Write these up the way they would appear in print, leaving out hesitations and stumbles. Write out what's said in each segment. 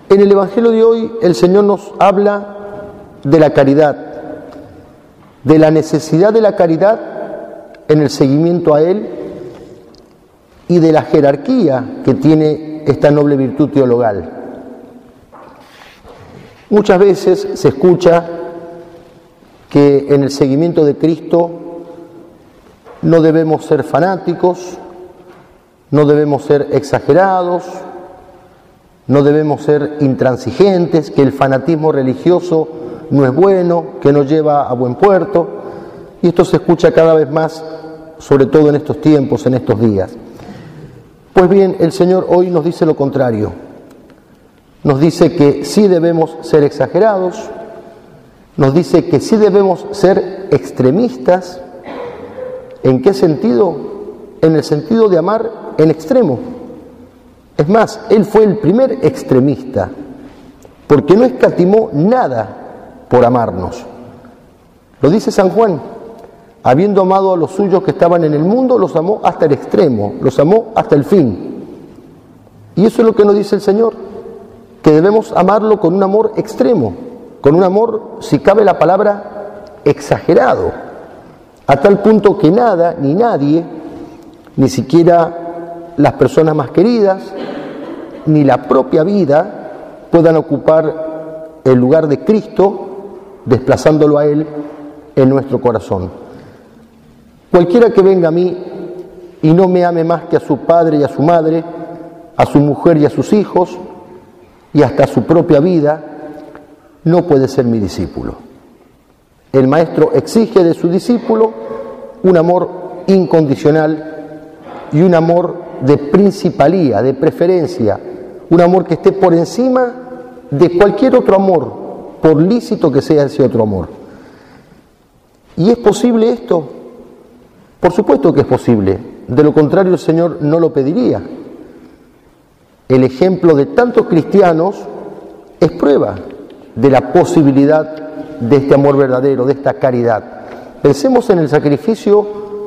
En el Evangelio de hoy el Señor nos habla de la caridad, de la necesidad de la caridad en el seguimiento a Él y de la jerarquía que tiene esta noble virtud teologal. Muchas veces se escucha que en el seguimiento de Cristo no debemos ser fanáticos, no debemos ser exagerados, no debemos ser intransigentes, que el fanatismo religioso no es bueno, que no lleva a buen puerto. Y esto se escucha cada vez más, sobre todo en estos tiempos, en estos días. Pues bien, el Señor hoy nos dice lo contrario. Nos dice que sí debemos ser exagerados, nos dice que sí debemos ser extremistas. ¿En qué sentido? En el sentido de amar en extremo. Es más, Él fue el primer extremista, porque no escatimó nada por amarnos. Lo dice San Juan: habiendo amado a los suyos que estaban en el mundo, los amó hasta el extremo, los amó hasta el fin. Y eso es lo que nos dice el Señor, que debemos amarlo con un amor extremo, con un amor, si cabe la palabra, exagerado, a tal punto que nada ni nadie, ni siquiera las personas más queridas, ni la propia vida, puedan ocupar el lugar de Cristo, desplazándolo a Él en nuestro corazón. Cualquiera que venga a mí y no me ame más que a su padre y a su madre, a su mujer y a sus hijos, y hasta a su propia vida, no puede ser mi discípulo. El Maestro exige de su discípulo un amor incondicional y un amor de principalía, de preferencia, un amor que esté por encima de cualquier otro amor, por lícito que sea ese otro amor. ¿Y es posible esto? Por supuesto que es posible, de lo contrario el Señor no lo pediría. El ejemplo de tantos cristianos es prueba de la posibilidad de este amor verdadero, de esta caridad. Pensemos en el sacrificio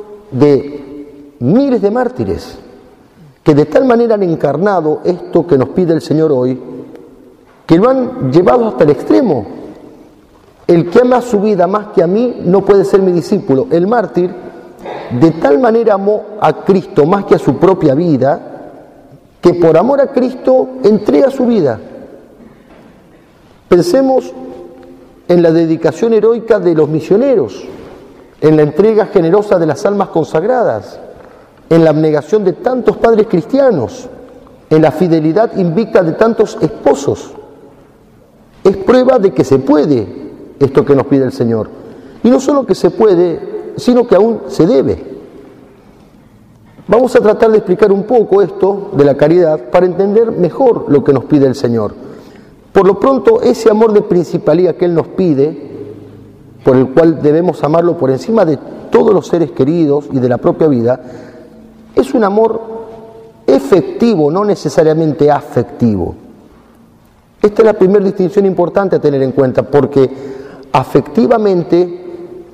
de miles de mártires, que de tal manera han encarnado esto que nos pide el Señor hoy, que lo han llevado hasta el extremo. El que ama su vida más que a mí no puede ser mi discípulo. El mártir de tal manera amó a Cristo más que a su propia vida, que por amor a Cristo entrega su vida. Pensemos en la dedicación heroica de los misioneros, en la entrega generosa de las almas consagradas, en la abnegación de tantos padres cristianos, en la fidelidad invicta de tantos esposos. Es prueba de que se puede esto que nos pide el Señor. Y no solo que se puede, sino que aún se debe. Vamos a tratar de explicar un poco esto de la caridad para entender mejor lo que nos pide el Señor. Por lo pronto, ese amor de principalía que Él nos pide, por el cual debemos amarlo por encima de todos los seres queridos y de la propia vida, es un amor efectivo, no necesariamente afectivo. Esta es la primera distinción importante a tener en cuenta, porque afectivamente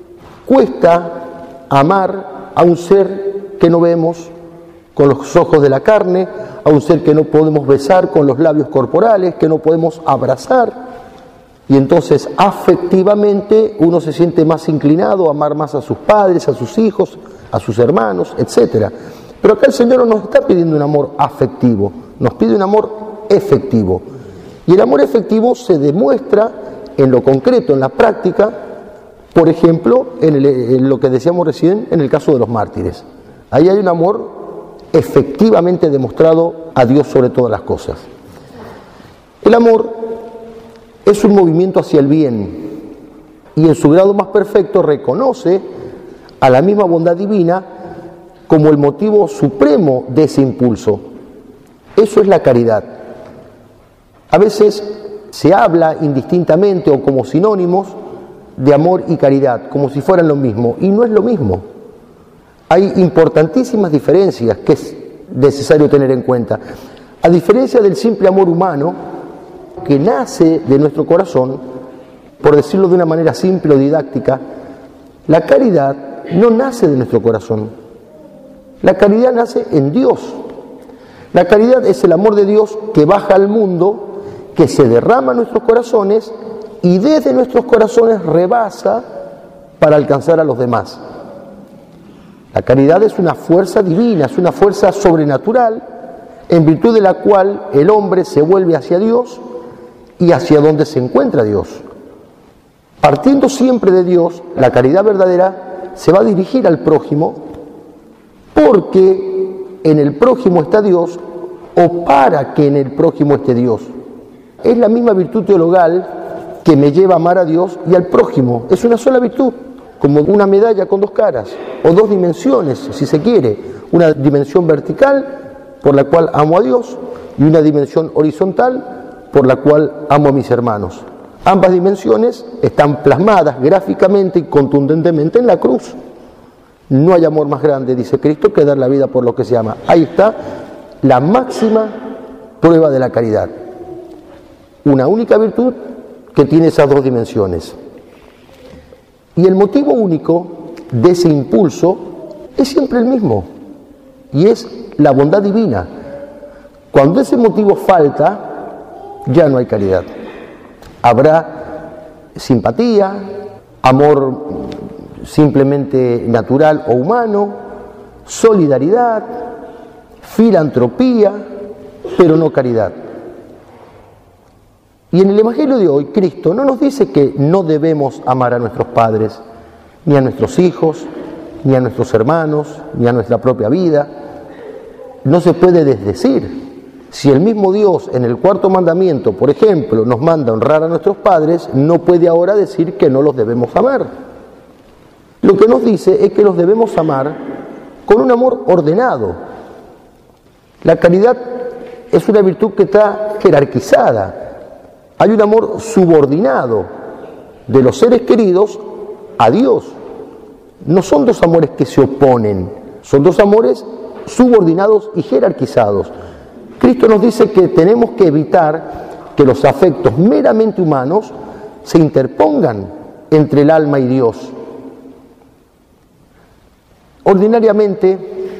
cuesta amar a un ser que no vemos con los ojos de la carne, a un ser que no podemos besar con los labios corporales, que no podemos abrazar. Y entonces afectivamente uno se siente más inclinado a amar más a sus padres, a sus hijos, a sus hermanos, etc. Pero acá el Señor no nos está pidiendo un amor afectivo, nos pide un amor efectivo. Y el amor efectivo se demuestra en lo concreto, en la práctica, por ejemplo, en lo que decíamos recién, en el caso de los mártires. Ahí hay un amor efectivamente demostrado a Dios sobre todas las cosas. El amor es un movimiento hacia el bien y en su grado más perfecto reconoce a la misma bondad divina como el motivo supremo de ese impulso. Eso es la caridad. A veces se habla indistintamente o como sinónimos de amor y caridad, como si fueran lo mismo, y no es lo mismo. Hay importantísimas diferencias que es necesario tener en cuenta. A diferencia del simple amor humano, que nace de nuestro corazón, por decirlo de una manera simple o didáctica, la caridad no nace de nuestro corazón. La caridad nace en Dios. La caridad es el amor de Dios que baja al mundo, que se derrama en nuestros corazones y desde nuestros corazones rebasa para alcanzar a los demás. La caridad es una fuerza divina, es una fuerza sobrenatural, en virtud de la cual el hombre se vuelve hacia Dios y hacia donde se encuentra Dios. Partiendo siempre de Dios, la caridad verdadera se va a dirigir al prójimo, porque en el prójimo está Dios, o para que en el prójimo esté Dios. Es la misma virtud teologal que me lleva a amar a Dios y al prójimo. Es una sola virtud, como una medalla con dos caras, o dos dimensiones, si se quiere. Una dimensión vertical, por la cual amo a Dios, y una dimensión horizontal, por la cual amo a mis hermanos. Ambas dimensiones están plasmadas gráficamente y contundentemente en la cruz. No hay amor más grande, dice Cristo, que dar la vida por lo que se ama. Ahí está la máxima prueba de la caridad. Una única virtud que tiene esas dos dimensiones. Y el motivo único de ese impulso es siempre el mismo, y es la bondad divina. Cuando ese motivo falta, ya no hay caridad. Habrá simpatía, amor simplemente natural o humano, solidaridad, filantropía, pero no caridad. Y en el Evangelio de hoy, Cristo no nos dice que no debemos amar a nuestros padres, ni a nuestros hijos, ni a nuestros hermanos, ni a nuestra propia vida. No se puede desdecir. Si el mismo Dios en el cuarto mandamiento, por ejemplo, nos manda honrar a nuestros padres, no puede ahora decir que no los debemos amar. Lo que nos dice es que los debemos amar con un amor ordenado. La caridad es una virtud que está jerarquizada. Hay un amor subordinado de los seres queridos a Dios. No son dos amores que se oponen, son dos amores subordinados y jerarquizados. Cristo nos dice que tenemos que evitar que los afectos meramente humanos se interpongan entre el alma y Dios. Ordinariamente,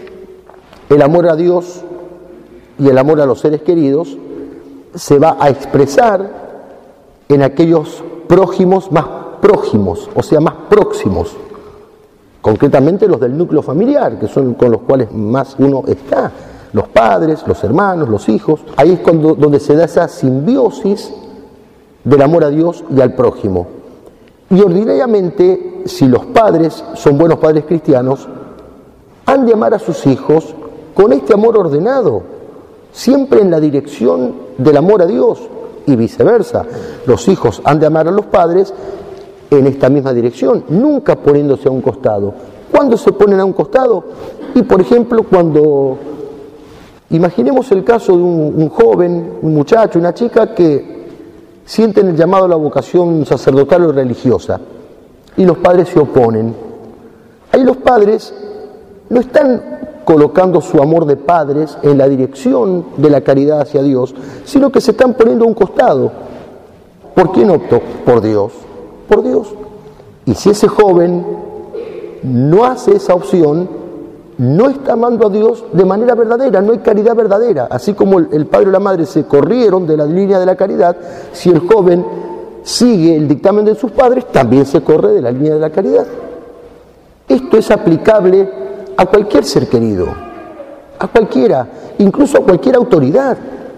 el amor a Dios y el amor a los seres queridos se va a expresar en aquellos prójimos más próximos, o sea, más próximos. Concretamente los del núcleo familiar, que son con los cuales más uno está. Los padres, los hermanos, los hijos. Ahí es donde se da esa simbiosis del amor a Dios y al prójimo. Y ordinariamente, si los padres son buenos padres cristianos, han de amar a sus hijos con este amor ordenado, siempre en la dirección del amor a Dios y viceversa. Los hijos han de amar a los padres en esta misma dirección, nunca poniéndose a un costado. ¿Cuándo se ponen a un costado? Y por ejemplo, cuando imaginemos el caso de un joven, un muchacho, una chica que sienten el llamado a la vocación sacerdotal o religiosa y los padres se oponen. Ahí los padres no están colocando su amor de padres en la dirección de la caridad hacia Dios, sino que se están poniendo a un costado. ¿Por quién optó? Por Dios. Por Dios. Y si ese joven no hace esa opción, no está amando a Dios de manera verdadera, no hay caridad verdadera. Así como el padre y la madre se corrieron de la línea de la caridad, si el joven sigue el dictamen de sus padres, también se corre de la línea de la caridad. Esto es aplicable a cualquier ser querido, a cualquiera, incluso a cualquier autoridad.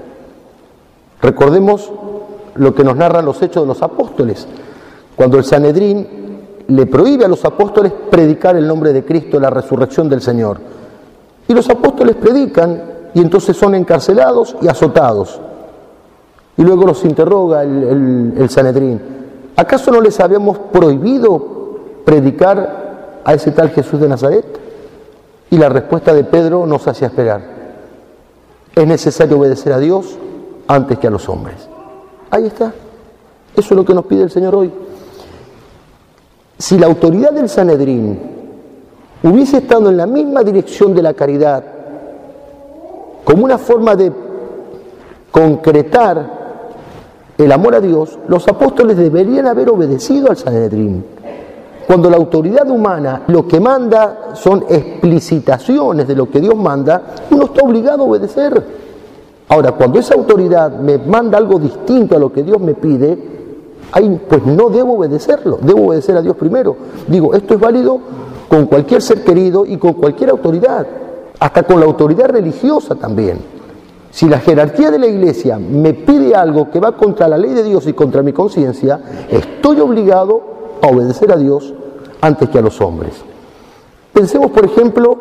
Recordemos lo que nos narran los Hechos de los Apóstoles, cuando el Sanedrín le prohíbe a los apóstoles predicar el nombre de Cristo, la resurrección del Señor. Y los apóstoles predican y entonces son encarcelados y azotados. Y luego los interroga el Sanedrín. ¿Acaso no les habíamos prohibido predicar a ese tal Jesús de Nazaret? Y la respuesta de Pedro nos hacía esperar. Es necesario obedecer a Dios antes que a los hombres. Ahí está. Eso es lo que nos pide el Señor hoy. Si la autoridad del Sanedrín hubiese estado en la misma dirección de la caridad, como una forma de concretar el amor a Dios, los apóstoles deberían haber obedecido al Sanedrín. Cuando la autoridad humana lo que manda son explicitaciones de lo que Dios manda, uno está obligado a obedecer. Ahora, cuando esa autoridad me manda algo distinto a lo que Dios me pide, ahí pues no debo obedecerlo, debo obedecer a Dios primero. Digo, esto es válido con cualquier ser querido y con cualquier autoridad, hasta con la autoridad religiosa también. Si la jerarquía de la iglesia me pide algo que va contra la ley de Dios y contra mi conciencia, estoy obligado a obedecer a Dios antes que a los hombres. Pensemos, por ejemplo,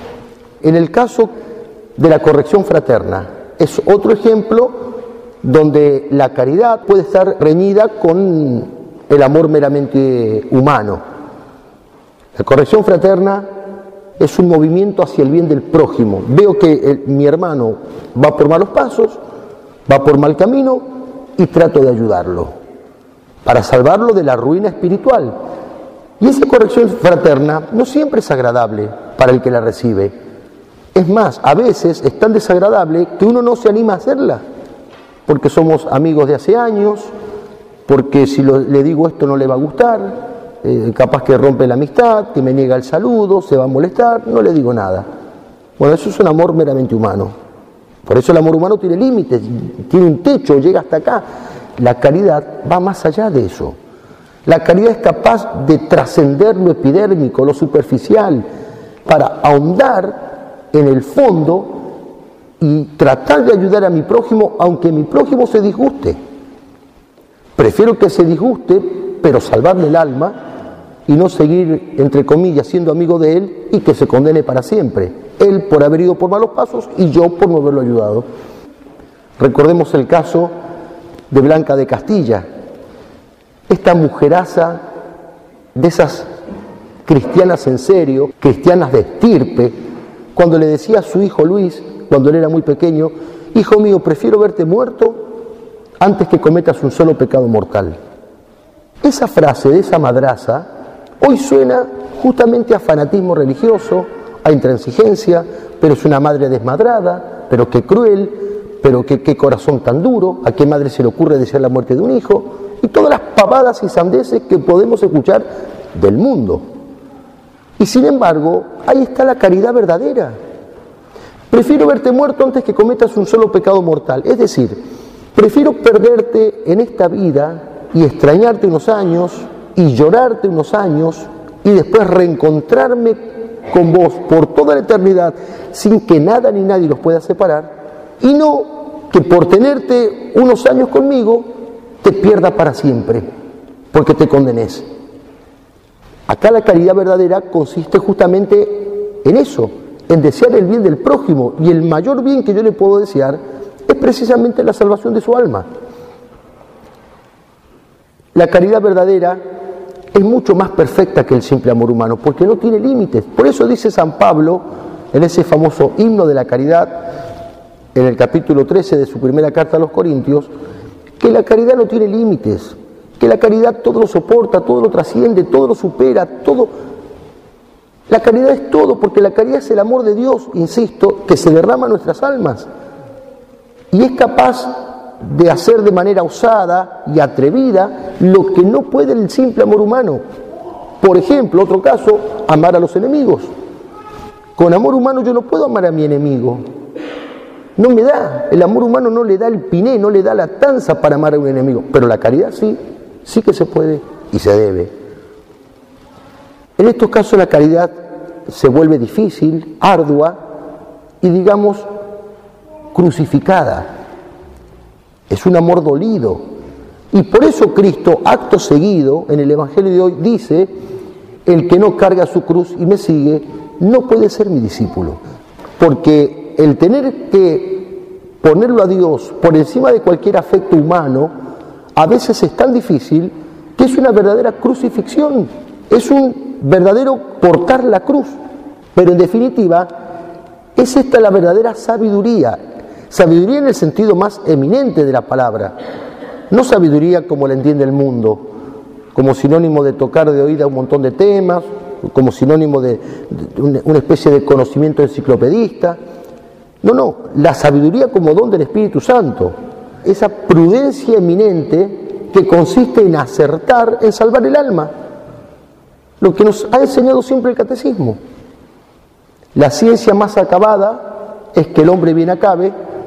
en el caso de la corrección fraterna. Es otro ejemplo donde la caridad puede estar reñida con el amor meramente humano. La corrección fraterna es un movimiento hacia el bien del prójimo. Veo que mi hermano va por malos pasos, va por mal camino y trato de ayudarlo para salvarlo de la ruina espiritual. Y esa corrección fraterna no siempre es agradable para el que la recibe. Es más, a veces es tan desagradable que uno no se anima a hacerla, porque somos amigos de hace años, porque si le digo esto no le va a gustar, capaz que rompe la amistad, que me niega el saludo, se va a molestar, no le digo nada. Bueno, eso es un amor meramente humano. Por eso el amor humano tiene límites, tiene un techo, llega hasta acá. La caridad va más allá de eso. La caridad es capaz de trascender lo epidérmico, lo superficial, para ahondar en el fondo y tratar de ayudar a mi prójimo, aunque mi prójimo se disguste. Prefiero que se disguste, pero salvarle el alma y no seguir, entre comillas, siendo amigo de él y que se condene para siempre. Él por haber ido por malos pasos y yo por no haberlo ayudado. Recordemos el caso de Blanca de Castilla, esta mujeraza de esas cristianas en serio, cristianas de estirpe, cuando le decía a su hijo Luis, cuando él era muy pequeño: hijo mío, prefiero verte muerto antes que cometas un solo pecado mortal. Esa frase de esa madraza hoy suena justamente a fanatismo religioso, a intransigencia, pero es una madre desmadrada, pero qué cruel, pero qué corazón tan duro, a qué madre se le ocurre desear la muerte de un hijo, y todas las pavadas y sandeces que podemos escuchar del mundo. Y sin embargo, ahí está la caridad verdadera. Prefiero verte muerto antes que cometas un solo pecado mortal. Es decir, prefiero perderte en esta vida y extrañarte unos años y llorarte unos años y después reencontrarme con vos por toda la eternidad sin que nada ni nadie los pueda separar, y no que por tenerte unos años conmigo te pierda para siempre porque te condenes. Acá la caridad verdadera consiste justamente en eso, en desear el bien del prójimo, y el mayor bien que yo le puedo desear es precisamente la salvación de su alma. La caridad verdadera es mucho más perfecta que el simple amor humano, porque no tiene límites. Por eso dice San Pablo, en ese famoso himno de la caridad, en el capítulo 13 de su primera carta a los Corintios, que la caridad no tiene límites, que la caridad todo lo soporta, todo lo trasciende, todo lo supera, todo. La caridad es todo, porque la caridad es el amor de Dios, insisto, que se derrama en nuestras almas y es capaz de hacer de manera osada y atrevida lo que no puede el simple amor humano. Por ejemplo, otro caso, amar a los enemigos. Con amor humano yo no puedo amar a mi enemigo. No me da, el amor humano no le da el piné, no le da la tanza para amar a un enemigo, pero la caridad sí, sí que se puede y se debe. En estos casos la caridad se vuelve difícil, ardua y, digamos, crucificada. Es un amor dolido. Y por eso Cristo, acto seguido, en el Evangelio de hoy, dice: el que no carga su cruz y me sigue, no puede ser mi discípulo. Porque el tener que ponerlo a Dios por encima de cualquier afecto humano, a veces es tan difícil que es una verdadera crucifixión. Es un verdadero portar la cruz. Pero en definitiva, es esta la verdadera sabiduría. Sabiduría en el sentido más eminente de la palabra. No sabiduría como la entiende el mundo, como sinónimo de tocar de oída un montón de temas, como sinónimo de una especie de conocimiento enciclopedista. No, la sabiduría como don del Espíritu Santo. Esa prudencia eminente que consiste en acertar, en salvar el alma. Lo que nos ha enseñado siempre el catecismo. La ciencia más acabada es que el hombre bien acabe,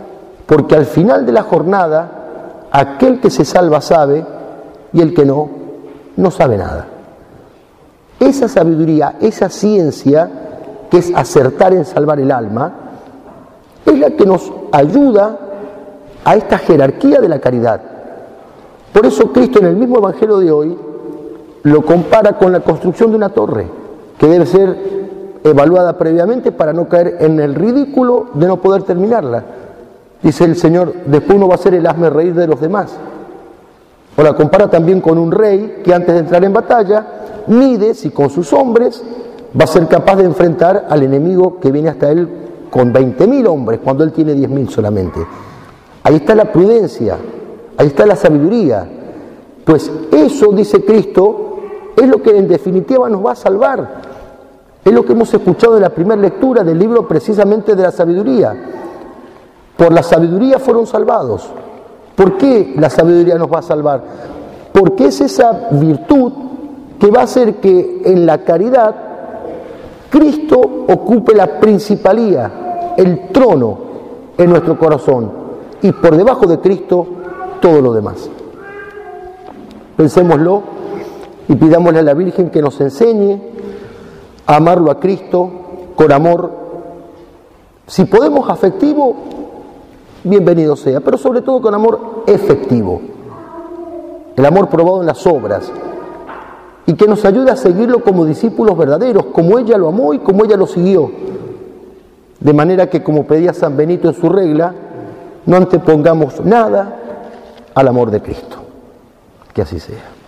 porque al final de la jornada, aquel que se salva sabe, y el que no, no sabe nada. Esa sabiduría, esa ciencia, que es acertar en salvar el alma, es la que nos ayuda a esta jerarquía de la caridad. Por eso Cristo en el mismo Evangelio de hoy lo compara con la construcción de una torre, que debe ser evaluada previamente para no caer en el ridículo de no poder terminarla. Dice el Señor, después uno va a ser el hazme reír de los demás. O la compara también con un rey que antes de entrar en batalla mide si con sus hombres va a ser capaz de enfrentar al enemigo que viene hasta él con 20.000 hombres, cuando él tiene 10.000 solamente. Ahí está la prudencia, ahí está la sabiduría. Pues eso, dice Cristo, es lo que en definitiva nos va a salvar. Es lo que hemos escuchado en la primera lectura del libro precisamente de la sabiduría. Por la sabiduría fueron salvados. ¿Por qué la sabiduría nos va a salvar? Porque es esa virtud que va a hacer que en la caridad Cristo ocupe la principalía, el trono en nuestro corazón, y por debajo de Cristo todo lo demás. Pensémoslo y pidámosle a la Virgen que nos enseñe a amarlo a Cristo con amor, si podemos afectivo, bienvenido sea, pero sobre todo con amor efectivo, el amor probado en las obras, y que nos ayude a seguirlo como discípulos verdaderos, como ella lo amó y como ella lo siguió, de manera que, como pedía San Benito en su regla, no antepongamos nada al amor de Cristo. Que así sea.